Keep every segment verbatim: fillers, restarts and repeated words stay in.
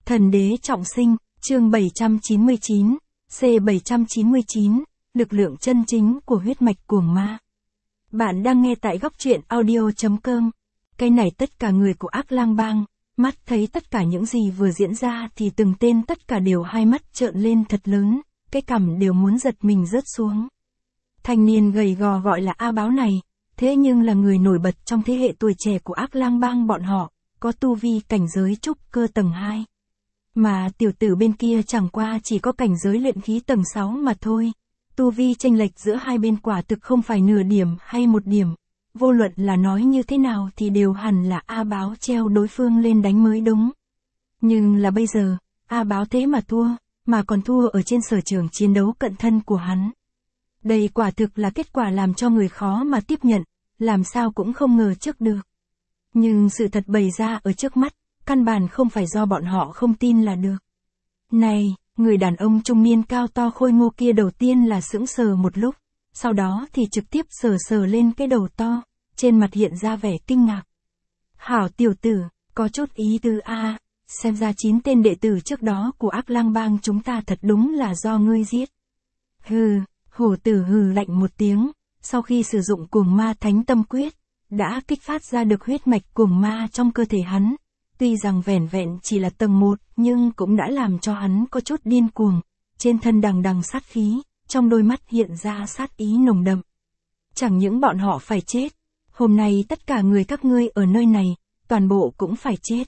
Thần đế trọng sinh, chương bảy trăm chín mươi chín, C bảy trăm chín mươi chín, lực lượng chân chính của huyết mạch cuồng ma. Bạn đang nghe tại góc truyện audio chấm com. Cái này tất cả người của Ác Lang Bang, mắt thấy tất cả những gì vừa diễn ra thì từng tên tất cả đều hai mắt trợn lên thật lớn, cái cằm đều muốn giật mình rớt xuống. Thanh niên gầy gò gọi là A Báo này, thế nhưng là người nổi bật trong thế hệ tuổi trẻ của Ác Lang Bang bọn họ, có tu vi cảnh giới trúc cơ tầng hai. Mà tiểu tử bên kia chẳng qua chỉ có cảnh giới luyện khí tầng sáu mà thôi. Tu vi chênh lệch giữa hai bên quả thực không phải nửa điểm hay một điểm. Vô luận là nói như thế nào thì đều hẳn là A Báo treo đối phương lên đánh mới đúng. Nhưng là bây giờ, A Báo thế mà thua, mà còn thua ở trên sở trường chiến đấu cận thân của hắn. Đây quả thực là kết quả làm cho người khó mà tiếp nhận, làm sao cũng không ngờ trước được. Nhưng sự thật bày ra ở trước mắt, căn bản không phải do bọn họ không tin là được. Này, người đàn ông trung niên cao to khôi ngô kia đầu tiên là sững sờ một lúc, sau đó thì trực tiếp sờ sờ lên cái đầu to, trên mặt hiện ra vẻ kinh ngạc. Hảo tiểu tử, có chút ý tứ a, xem ra chín tên đệ tử trước đó của Ác Lang Bang chúng ta thật đúng là do ngươi giết. Hừ, hổ tử hừ lạnh một tiếng, sau khi sử dụng cuồng ma thánh tâm quyết, đã kích phát ra được huyết mạch cuồng ma trong cơ thể hắn. Tuy rằng vẻn vẹn chỉ là tầng một, nhưng cũng đã làm cho hắn có chút điên cuồng, trên thân đằng đằng sát khí, trong đôi mắt hiện ra sát ý nồng đậm. Chẳng những bọn họ phải chết, hôm nay tất cả người các ngươi ở nơi này, toàn bộ cũng phải chết.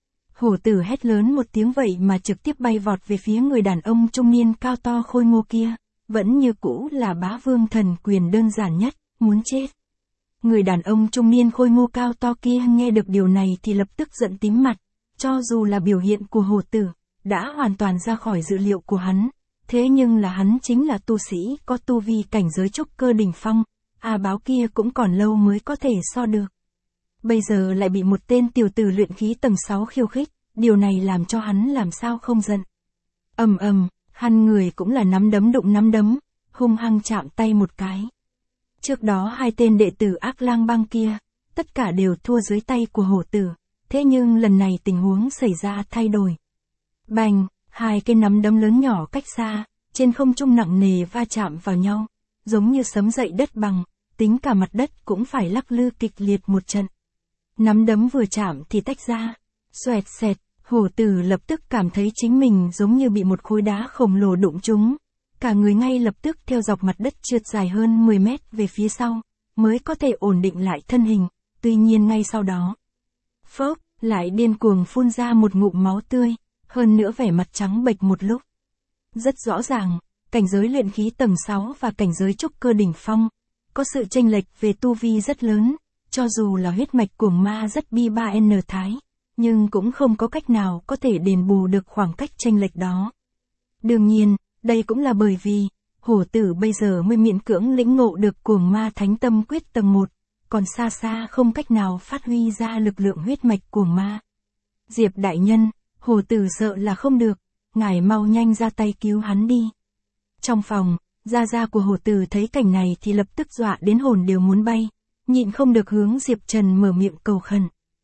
Hổ tử hét lớn một tiếng vậy mà trực tiếp bay vọt về phía người đàn ông trung niên cao to khôi ngô kia, vẫn như cũ là bá vương thần quyền đơn giản nhất, muốn chết. Người đàn ông trung niên khôi ngô cao to kia nghe được điều này thì lập tức giận tím mặt, cho dù là biểu hiện của hổ tử, đã hoàn toàn ra khỏi dự liệu của hắn, thế nhưng là hắn chính là tu sĩ có tu vi cảnh giới trúc cơ đỉnh phong, A Báo kia cũng còn lâu mới có thể so được. Bây giờ lại bị một tên tiểu tử luyện khí tầng sáu khiêu khích, điều này làm cho hắn làm sao không giận. Ầm ầm, hắn người cũng là nắm đấm đụng nắm đấm, hung hăng chạm tay một cái. Trước đó hai tên đệ tử Ác Lang Bang kia, tất cả đều thua dưới tay của hổ tử, thế nhưng lần này tình huống xảy ra thay đổi. Bành, hai cái nắm đấm lớn nhỏ cách xa, trên không trung nặng nề va chạm vào nhau, giống như sấm dậy đất bằng, tính cả mặt đất cũng phải lắc lư kịch liệt một trận. Nắm đấm vừa chạm thì tách ra, xoẹt xẹt, hổ tử lập tức cảm thấy chính mình giống như bị một khối đá khổng lồ đụng trúng. Cả người ngay lập tức theo dọc mặt đất trượt dài hơn mười mét về phía sau, mới có thể ổn định lại thân hình, tuy nhiên ngay sau đó. Phốc, lại điên cuồng phun ra một ngụm máu tươi, hơn nữa vẻ mặt trắng bệch một lúc. Rất rõ ràng, cảnh giới luyện khí tầng sáu và cảnh giới trúc cơ đỉnh phong, có sự chênh lệch về tu vi rất lớn, cho dù là huyết mạch cuồng ma rất bi ba N thái, nhưng cũng không có cách nào có thể đền bù được khoảng cách chênh lệch đó. Đương nhiên, đây cũng là bởi vì, hổ tử bây giờ mới miễn cưỡng lĩnh ngộ được cuồng ma thánh tâm quyết tầng một, còn xa xa không cách nào phát huy ra lực lượng huyết mạch cuồng ma. Diệp đại nhân, hổ tử sợ là không được, ngài mau nhanh ra tay cứu hắn đi. Trong phòng, gia gia của hổ tử thấy cảnh này thì lập tức dọa đến hồn đều muốn bay, nhịn không được hướng Diệp Trần mở miệng cầu khẩn.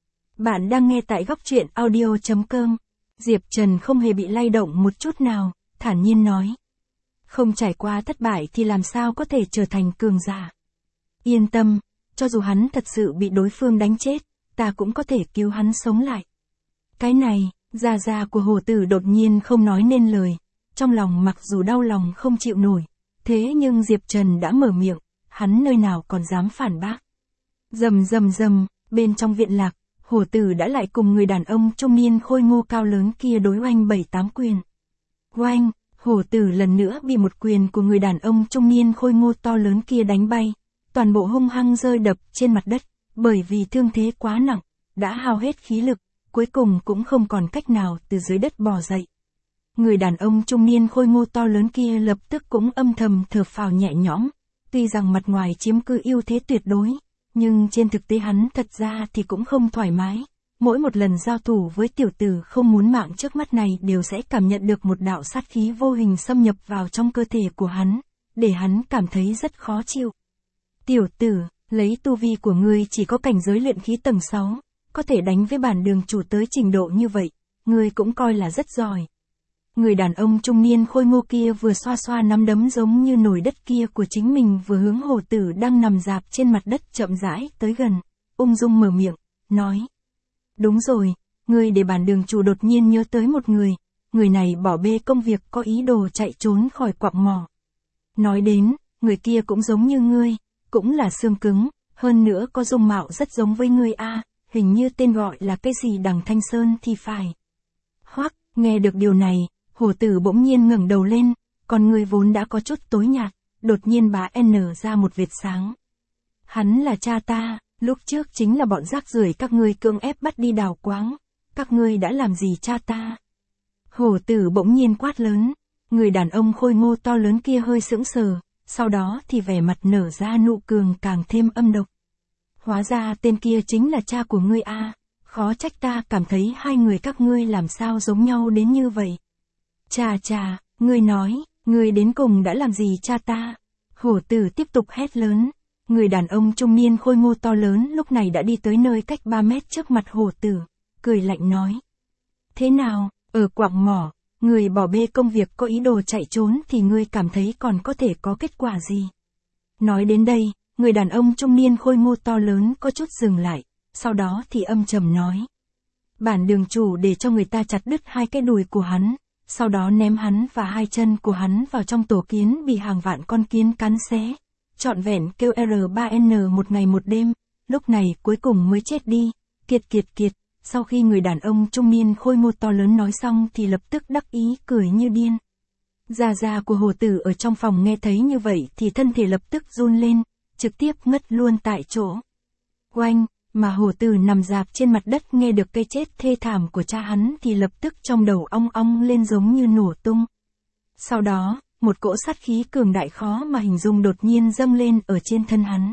Bạn đang nghe tại góc truyện audio chấm com. Diệp Trần không hề bị lay động một chút nào, thản nhiên nói. Không trải qua thất bại thì làm sao có thể trở thành cường giả. Yên tâm, cho dù hắn thật sự bị đối phương đánh chết, ta cũng có thể cứu hắn sống lại. Cái này, gia gia của hổ tử đột nhiên không nói nên lời, trong lòng mặc dù đau lòng không chịu nổi, thế nhưng Diệp Trần đã mở miệng, hắn nơi nào còn dám phản bác. Rầm rầm rầm, bên trong viện lạc, hổ tử đã lại cùng người đàn ông trung niên khôi ngô cao lớn kia đối oanh bảy tám quyền. Oanh, hổ tử lần nữa bị một quyền của người đàn ông trung niên khôi ngô to lớn kia đánh bay, toàn bộ hung hăng rơi đập trên mặt đất, bởi vì thương thế quá nặng, đã hao hết khí lực, cuối cùng cũng không còn cách nào từ dưới đất bò dậy. Người đàn ông trung niên khôi ngô to lớn kia lập tức cũng âm thầm thở phào nhẹ nhõm, tuy rằng mặt ngoài chiếm cứ ưu thế tuyệt đối, nhưng trên thực tế hắn thật ra thì cũng không thoải mái. Mỗi một lần giao thủ với tiểu tử không muốn mạng trước mắt này đều sẽ cảm nhận được một đạo sát khí vô hình xâm nhập vào trong cơ thể của hắn, để hắn cảm thấy rất khó chịu. Tiểu tử, lấy tu vi của ngươi chỉ có cảnh giới luyện khí tầng sáu, có thể đánh với bản đường chủ tới trình độ như vậy, ngươi cũng coi là rất giỏi. Người đàn ông trung niên khôi ngô kia vừa xoa xoa nắm đấm giống như nồi đất kia của chính mình vừa hướng hổ tử đang nằm rạp trên mặt đất chậm rãi tới gần, ung dung mở miệng, nói. Đúng rồi, ngươi để bản đường chủ đột nhiên nhớ tới một người, người này bỏ bê công việc có ý đồ chạy trốn khỏi quặng mỏ. Nói đến, người kia cũng giống như ngươi, cũng là xương cứng, hơn nữa có dung mạo rất giống với ngươi a, hình như tên gọi là cái gì Đằng Thanh Sơn thì phải. Hoắc, nghe được điều này, hổ tử bỗng nhiên ngẩng đầu lên, còn người vốn đã có chút tối nhạt, đột nhiên bá nở ra một vệt sáng. Hắn là cha ta, lúc trước chính là bọn rác rưởi các ngươi cưỡng ép bắt đi đào quáng, các ngươi đã làm gì cha ta? Hổ tử bỗng nhiên quát lớn, người đàn ông khôi ngô to lớn kia hơi sững sờ, sau đó thì vẻ mặt nở ra nụ cường càng thêm âm độc. Hóa ra tên kia chính là cha của ngươi a, khó trách ta cảm thấy hai người các ngươi làm sao giống nhau đến như vậy. Chà chà, ngươi nói, ngươi đến cùng đã làm gì cha ta? Hổ tử tiếp tục hét lớn, người đàn ông trung niên khôi ngô to lớn lúc này đã đi tới nơi cách ba mét trước mặt hổ tử, cười lạnh nói. Thế nào, ở quặng mỏ, người bỏ bê công việc có ý đồ chạy trốn thì ngươi cảm thấy còn có thể có kết quả gì? Nói đến đây, người đàn ông trung niên khôi ngô to lớn có chút dừng lại, sau đó thì âm trầm nói. Bản đường chủ để cho người ta chặt đứt hai cái đùi của hắn, sau đó ném hắn và hai chân của hắn vào trong tổ kiến bị hàng vạn con kiến cắn xé, trọn vẹn kêu R ba N một ngày một đêm, lúc này cuối cùng mới chết đi, kiệt kiệt kiệt. Sau khi người đàn ông trung niên khôi ngô to lớn nói xong thì lập tức đắc ý cười như điên. Gia gia của hổ tử ở trong phòng nghe thấy như vậy thì thân thể lập tức run lên, trực tiếp ngất luôn tại chỗ. Oanh, mà hổ tử nằm rạp trên mặt đất nghe được cái chết thê thảm của cha hắn thì lập tức trong đầu ong ong lên giống như nổ tung. Sau đó, một cỗ sát khí cường đại khó mà hình dung đột nhiên dâng lên ở trên thân hắn.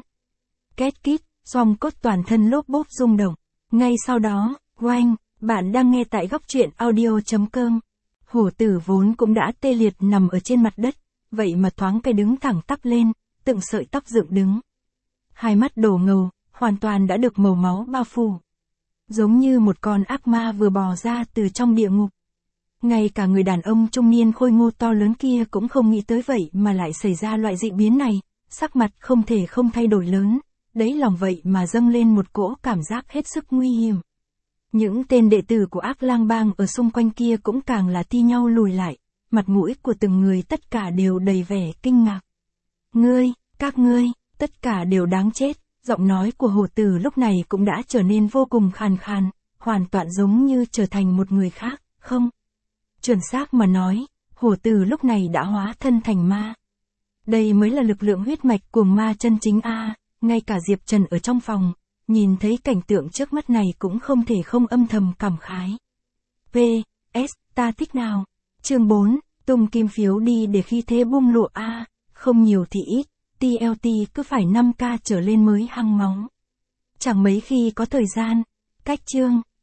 Két kít, xom cốt toàn thân lốp bốp rung động. Ngay sau đó, oanh, bạn đang nghe tại góc truyện audio.com. Hổ tử vốn cũng đã tê liệt nằm ở trên mặt đất, vậy mà thoáng cái đứng thẳng tắp lên, từng sợi tóc dựng đứng. Hai mắt đổ ngầu, hoàn toàn đã được màu máu bao phủ. Giống như một con ác ma vừa bò ra từ trong địa ngục. Ngay cả người đàn ông trung niên khôi ngô to lớn kia cũng không nghĩ tới vậy mà lại xảy ra loại dị biến này, sắc mặt không thể không thay đổi lớn, đấy lòng vậy mà dâng lên một cỗ cảm giác hết sức nguy hiểm. Những tên đệ tử của Ác Lang Bang ở xung quanh kia cũng càng là thi nhau lùi lại, mặt mũi của từng người tất cả đều đầy vẻ kinh ngạc. Ngươi, các ngươi, tất cả đều đáng chết, giọng nói của hổ tử lúc này cũng đã trở nên vô cùng khàn khàn, hoàn toàn giống như trở thành một người khác, không? Chuẩn xác mà nói, hổ tử lúc này đã hóa thân thành ma. Đây mới là lực lượng huyết mạch cuồng ma chân chính a, ngay cả Diệp Trần ở trong phòng, nhìn thấy cảnh tượng trước mắt này cũng không thể không âm thầm cảm khái. P S ta thích nào? Chương bốn, tung kim phiếu đi để khi thế bung lụa a, không nhiều thì ít, T L T cứ phải năm k trở lên mới hăng máu. Chẳng mấy khi có thời gian, cách chương